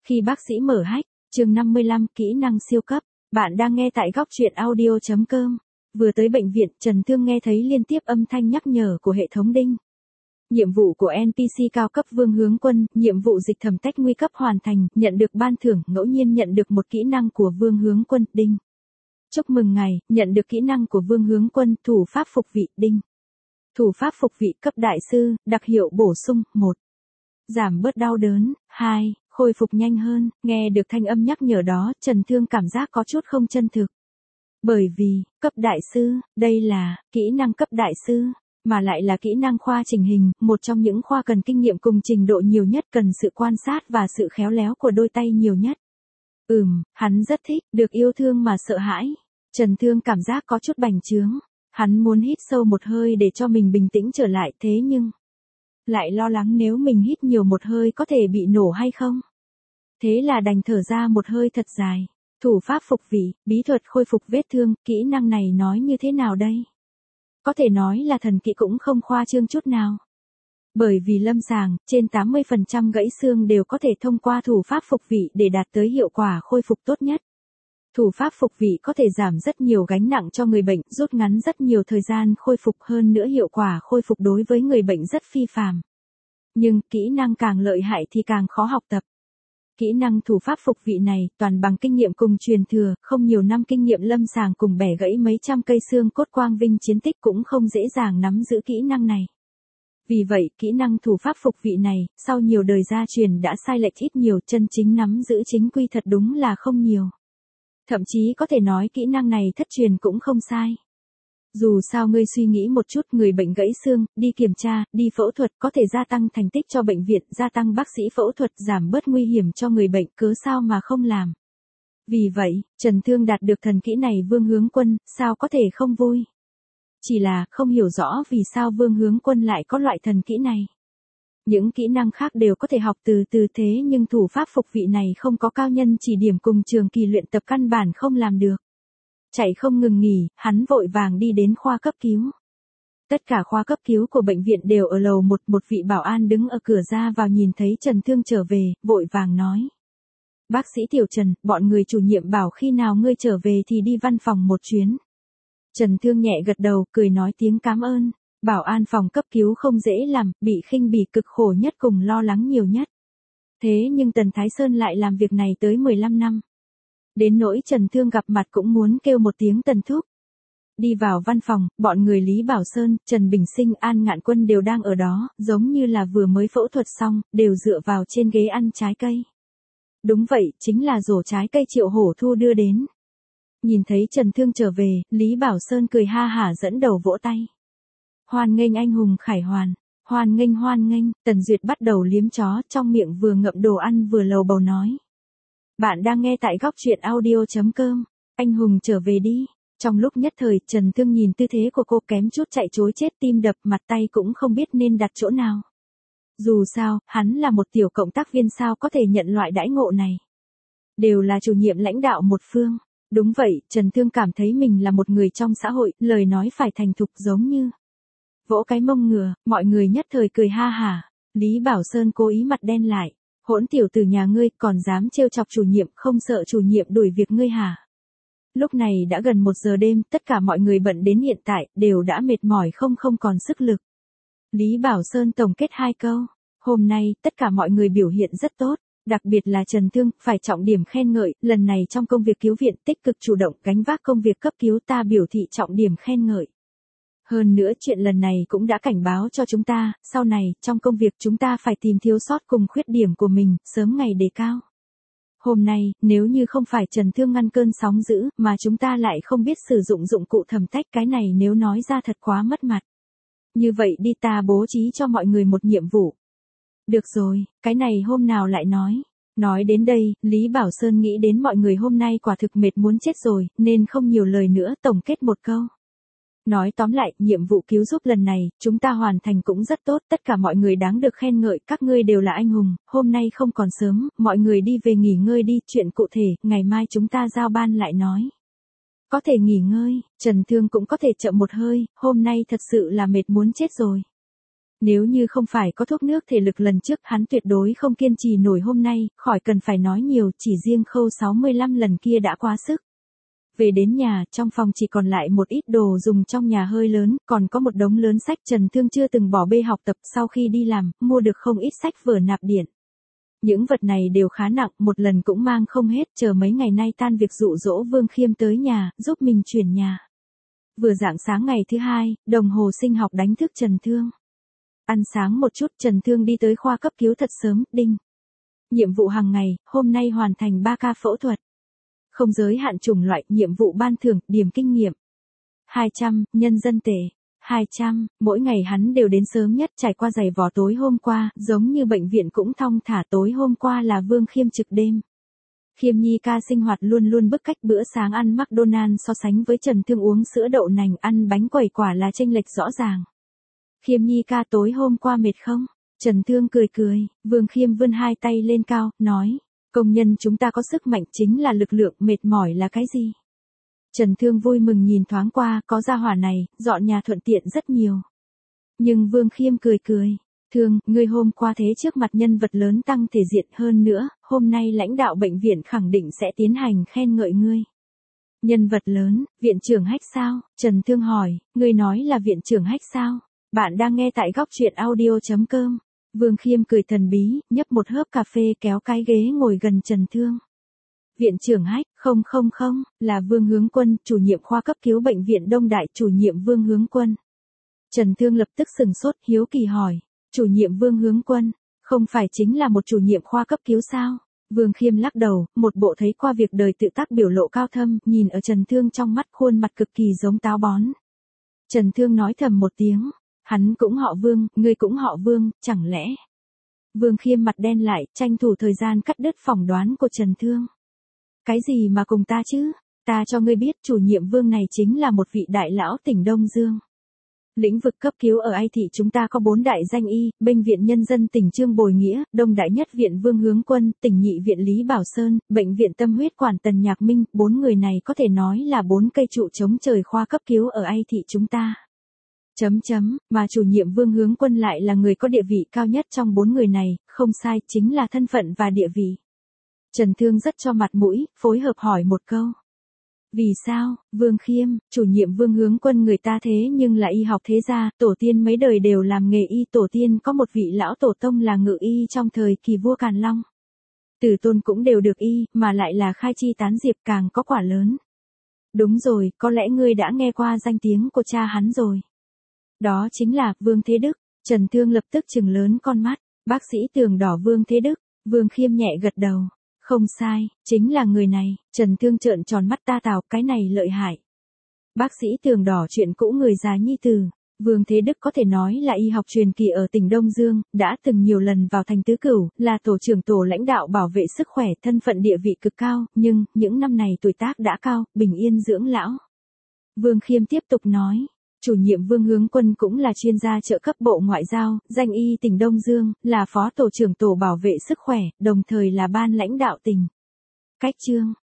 Khi bác sĩ mở hách, chương 55, kỹ năng siêu cấp. Bạn đang nghe tại góc truyện audio.com. Vừa tới bệnh viện, Trần Thương nghe thấy liên tiếp âm thanh nhắc nhở của hệ thống đinh. Nhiệm vụ của NPC cao cấp Vương Hướng Quân, nhiệm vụ dịch thẩm tách nguy cấp hoàn thành, nhận được ban thưởng, ngẫu nhiên nhận được một kỹ năng của Vương Hướng Quân, đinh. Chúc mừng ngài, nhận được kỹ năng của Vương Hướng Quân, thủ pháp phục vị, đinh. Thủ pháp phục vị cấp đại sư, đặc hiệu bổ sung, 1. Giảm bớt đau đớn, 2. Khôi phục nhanh hơn. Nghe được thanh âm nhắc nhở đó, Trần Thương cảm giác có chút không chân thực. Bởi vì, cấp đại sư, đây là kỹ năng cấp đại sư, mà lại là kỹ năng khoa chỉnh hình, một trong những khoa cần kinh nghiệm cùng trình độ nhiều nhất, cần sự quan sát và sự khéo léo của đôi tay nhiều nhất. Hắn rất thích, được yêu thương mà sợ hãi. Trần Thương cảm giác có chút bành trướng. Hắn muốn hít sâu một hơi để cho mình bình tĩnh trở lại, thế nhưng lại lo lắng nếu mình hít nhiều một hơi có thể bị nổ hay không. Thế là đành thở ra một hơi thật dài. Thủ pháp phục vị, bí thuật khôi phục vết thương, kỹ năng này nói như thế nào đây? Có thể nói là thần kỹ cũng không khoa trương chút nào. Bởi vì lâm sàng, trên 80% gãy xương đều có thể thông qua thủ pháp phục vị để đạt tới hiệu quả khôi phục tốt nhất. Thủ pháp phục vị có thể giảm rất nhiều gánh nặng cho người bệnh, rút ngắn rất nhiều thời gian khôi phục, hơn nữa hiệu quả khôi phục đối với người bệnh rất phi phàm. Nhưng, kỹ năng càng lợi hại thì càng khó học tập. Kỹ năng thủ pháp phục vị này, toàn bằng kinh nghiệm cùng truyền thừa, không nhiều năm kinh nghiệm lâm sàng cùng bẻ gãy mấy trăm cây xương cốt quang vinh chiến tích cũng không dễ dàng nắm giữ kỹ năng này. Vì vậy, kỹ năng thủ pháp phục vị này, sau nhiều đời gia truyền đã sai lệch ít nhiều, chân chính nắm giữ chính quy thật đúng là không nhiều. Thậm chí có thể nói kỹ năng này thất truyền cũng không sai. Dù sao ngươi suy nghĩ một chút, người bệnh gãy xương, đi kiểm tra, đi phẫu thuật có thể gia tăng thành tích cho bệnh viện, gia tăng bác sĩ phẫu thuật, giảm bớt nguy hiểm cho người bệnh, cớ sao mà không làm. Vì vậy, Trần Thương đạt được thần kỹ này Vương Hướng Quân, sao có thể không vui. Chỉ là, không hiểu rõ vì sao Vương Hướng Quân lại có loại thần kỹ này. Những kỹ năng khác đều có thể học từ từ, thế nhưng thủ pháp phục vị này không có cao nhân chỉ điểm cùng trường kỳ luyện tập căn bản không làm được. Chạy không ngừng nghỉ, hắn vội vàng đi đến khoa cấp cứu. Tất cả khoa cấp cứu của bệnh viện đều ở lầu 1, một vị bảo an đứng ở cửa ra vào nhìn thấy Trần Thương trở về, vội vàng nói. Bác sĩ Tiểu Trần, bọn người chủ nhiệm bảo khi nào ngươi trở về thì đi văn phòng một chuyến. Trần Thương nhẹ gật đầu, cười nói tiếng cảm ơn. Bảo an phòng cấp cứu không dễ làm, bị khinh bỉ cực khổ nhất cùng lo lắng nhiều nhất. Thế nhưng Tần Thái Sơn lại làm việc này tới 15 năm. Đến nỗi Trần Thương gặp mặt cũng muốn kêu một tiếng Tần Thúc. Đi vào văn phòng, bọn người Lý Bảo Sơn, Trần Bình Sinh, An Ngạn Quân đều đang ở đó, giống như là vừa mới phẫu thuật xong, đều dựa vào trên ghế ăn trái cây. Đúng vậy, chính là rổ trái cây Triệu Hổ Thu đưa đến. Nhìn thấy Trần Thương trở về, Lý Bảo Sơn cười ha hả dẫn đầu vỗ tay. Hoan nghênh anh hùng Khải Hoàn, hoan nghênh, Tần Duyệt bắt đầu liếm chó, trong miệng vừa ngậm đồ ăn vừa lầu bầu nói. Bạn đang nghe tại góc truyện audio.com, anh hùng trở về đi. Trong lúc nhất thời, Trần Thương nhìn tư thế của cô kém chút chạy trối chết, tim đập, mặt tay cũng không biết nên đặt chỗ nào. Dù sao, hắn là một tiểu cộng tác viên, sao có thể nhận loại đãi ngộ này. Đều là chủ nhiệm lãnh đạo một phương. Đúng vậy, Trần Thương cảm thấy mình là một người trong xã hội, lời nói phải thành thục giống như vỗ cái mông ngựa, mọi người nhất thời cười ha hả. Lý Bảo Sơn cố ý mặt đen lại. Hỗn tiểu tử nhà ngươi còn dám trêu chọc chủ nhiệm, không sợ chủ nhiệm đuổi việc ngươi hả? Lúc này đã gần 1 giờ đêm, tất cả mọi người bận đến hiện tại, đều đã mệt mỏi không còn sức lực. Lý Bảo Sơn tổng kết 2 câu. Hôm nay, tất cả mọi người biểu hiện rất tốt. Đặc biệt là Trần Thương, phải trọng điểm khen ngợi, lần này trong công việc cứu viện tích cực chủ động gánh vác công việc cấp cứu, ta biểu thị trọng điểm khen ngợi. Hơn nữa chuyện lần này cũng đã cảnh báo cho chúng ta, sau này, trong công việc chúng ta phải tìm thiếu sót cùng khuyết điểm của mình, sớm ngày đề cao. Hôm nay, nếu như không phải Trần Thương ngăn cơn sóng dữ, mà chúng ta lại không biết sử dụng dụng cụ thẩm tách, cái này nếu nói ra thật quá mất mặt. Như vậy đi, ta bố trí cho mọi người một nhiệm vụ. Được rồi, cái này hôm nào lại nói. Nói đến đây, Lý Bảo Sơn nghĩ đến mọi người hôm nay quả thực mệt muốn chết rồi, nên không nhiều lời nữa, tổng kết một câu. Nói tóm lại, nhiệm vụ cứu giúp lần này, chúng ta hoàn thành cũng rất tốt, tất cả mọi người đáng được khen ngợi, các ngươi đều là anh hùng, hôm nay không còn sớm, mọi người đi về nghỉ ngơi đi, chuyện cụ thể, ngày mai chúng ta giao ban lại nói. Có thể nghỉ ngơi, Trần Thương cũng có thể chậm một hơi, hôm nay thật sự là mệt muốn chết rồi. Nếu như không phải có thuốc nước thể lực lần trước hắn tuyệt đối không kiên trì nổi hôm nay, khỏi cần phải nói nhiều, chỉ riêng khâu 65 lần kia đã quá sức. Về đến nhà, trong phòng chỉ còn lại một ít đồ dùng trong nhà hơi lớn, còn có một đống lớn sách Trần Thương chưa từng bỏ bê học tập sau khi đi làm, mua được không ít sách vở nạp điện. Những vật này đều khá nặng, một lần cũng mang không hết, chờ mấy ngày nay tan việc dụ dỗ Vương Khiêm tới nhà, giúp mình chuyển nhà. Vừa rạng sáng ngày thứ hai, đồng hồ sinh học đánh thức Trần Thương. Ăn sáng một chút, Trần Thương đi tới khoa cấp cứu thật sớm, đinh. Nhiệm vụ hàng ngày, hôm nay hoàn thành 3 ca phẫu thuật. Không giới hạn chủng loại, nhiệm vụ ban thưởng, điểm kinh nghiệm. 200, nhân dân tệ. 200, mỗi ngày hắn đều đến sớm nhất trải qua giày vò tối hôm qua, giống như bệnh viện cũng thong thả tối hôm qua là Vương Khiêm trực đêm. Khiêm Nhi ca sinh hoạt luôn luôn bức cách bữa sáng ăn McDonald's so sánh với Trần Thương uống sữa đậu nành ăn bánh quẩy quả là chênh lệch rõ ràng. Khiêm Nhi ca tối hôm qua mệt không? Trần Thương cười cười, Vương Khiêm vươn hai tay lên cao, nói, công nhân chúng ta có sức mạnh chính là lực lượng, mệt mỏi là cái gì? Trần Thương vui mừng nhìn thoáng qua, có gia hỏa này, dọn nhà thuận tiện rất nhiều. Nhưng Vương Khiêm cười cười, Thương, ngươi hôm qua thế trước mặt nhân vật lớn tăng thể diện hơn nữa, hôm nay lãnh đạo bệnh viện khẳng định sẽ tiến hành khen ngợi ngươi. Nhân vật lớn, viện trưởng Hách sao? Trần Thương hỏi, ngươi nói là viện trưởng Hách sao? Bạn đang nghe tại góc truyện audio.com. Vương Khiêm cười thần bí, nhấp một hớp cà phê kéo cái ghế ngồi gần Trần Thương. Viện trưởng Hách, không, là Vương Hướng Quân, chủ nhiệm khoa cấp cứu bệnh viện Đông Đại, chủ nhiệm Vương Hướng Quân. Trần Thương lập tức sừng sốt, hiếu kỳ hỏi, chủ nhiệm Vương Hướng Quân, không phải chính là một chủ nhiệm khoa cấp cứu sao? Vương Khiêm lắc đầu, một bộ thấy qua việc đời tự tác biểu lộ cao thâm, nhìn ở Trần Thương trong mắt khuôn mặt cực kỳ giống táo bón. Trần Thương nói thầm một tiếng, hắn cũng họ Vương, ngươi cũng họ Vương, chẳng lẽ? Vương Khiêm mặt đen lại, tranh thủ thời gian cắt đứt phỏng đoán của Trần Thương. Cái gì mà cùng ta chứ? Ta cho ngươi biết chủ nhiệm Vương này chính là một vị đại lão tỉnh Đông Dương. Lĩnh vực cấp cứu ở Ai Thị chúng ta có 4 đại danh y, Bệnh viện Nhân dân tỉnh Trương Bồi Nghĩa, Đông Đại Nhất viện Vương Hướng Quân, tỉnh Nhị viện Lý Bảo Sơn, Bệnh viện Tâm huyết quản Tần Nhạc Minh, 4 người này có thể nói là 4 cây trụ chống trời khoa cấp cứu ở Ai Thị chúng ta. Mà chủ nhiệm Vương Hướng Quân lại là người có địa vị cao nhất trong 4 người này, không sai, chính là thân phận và địa vị. Trần Thương rất cho mặt mũi, phối hợp hỏi một câu. Vì sao, Vương Khiêm, chủ nhiệm Vương Hướng Quân người ta thế nhưng là y học thế gia, tổ tiên mấy đời đều làm nghề y, tổ tiên có một vị lão tổ tông là ngự y trong thời kỳ vua Càn Long. Tử tôn cũng đều được y, mà lại là khai chi tán diệp càng có quả lớn. Đúng rồi, có lẽ ngươi đã nghe qua danh tiếng của cha hắn rồi. Đó chính là Vương Thế Đức. Trần Thương lập tức trừng lớn con mắt, bác sĩ tường đỏ Vương Thế Đức. Vương Khiêm nhẹ gật đầu. Không sai, chính là người này. Trần Thương trợn tròn mắt ta tào, cái này lợi hại. Bác sĩ tường đỏ chuyện cũ người già nhi tử. Vương Thế Đức có thể nói là y học truyền kỳ ở tỉnh Đông Dương, đã từng nhiều lần vào thành Tứ Cửu, là tổ trưởng tổ lãnh đạo bảo vệ sức khỏe, thân phận địa vị cực cao, nhưng, những năm này tuổi tác đã cao, bình yên dưỡng lão. Vương Khiêm tiếp tục nói. Chủ nhiệm Vương Hướng Quân cũng là chuyên gia trợ cấp Bộ Ngoại giao, danh y tỉnh Đông Dương, là phó tổ trưởng tổ bảo vệ sức khỏe, đồng thời là ban lãnh đạo tỉnh. Cách chương,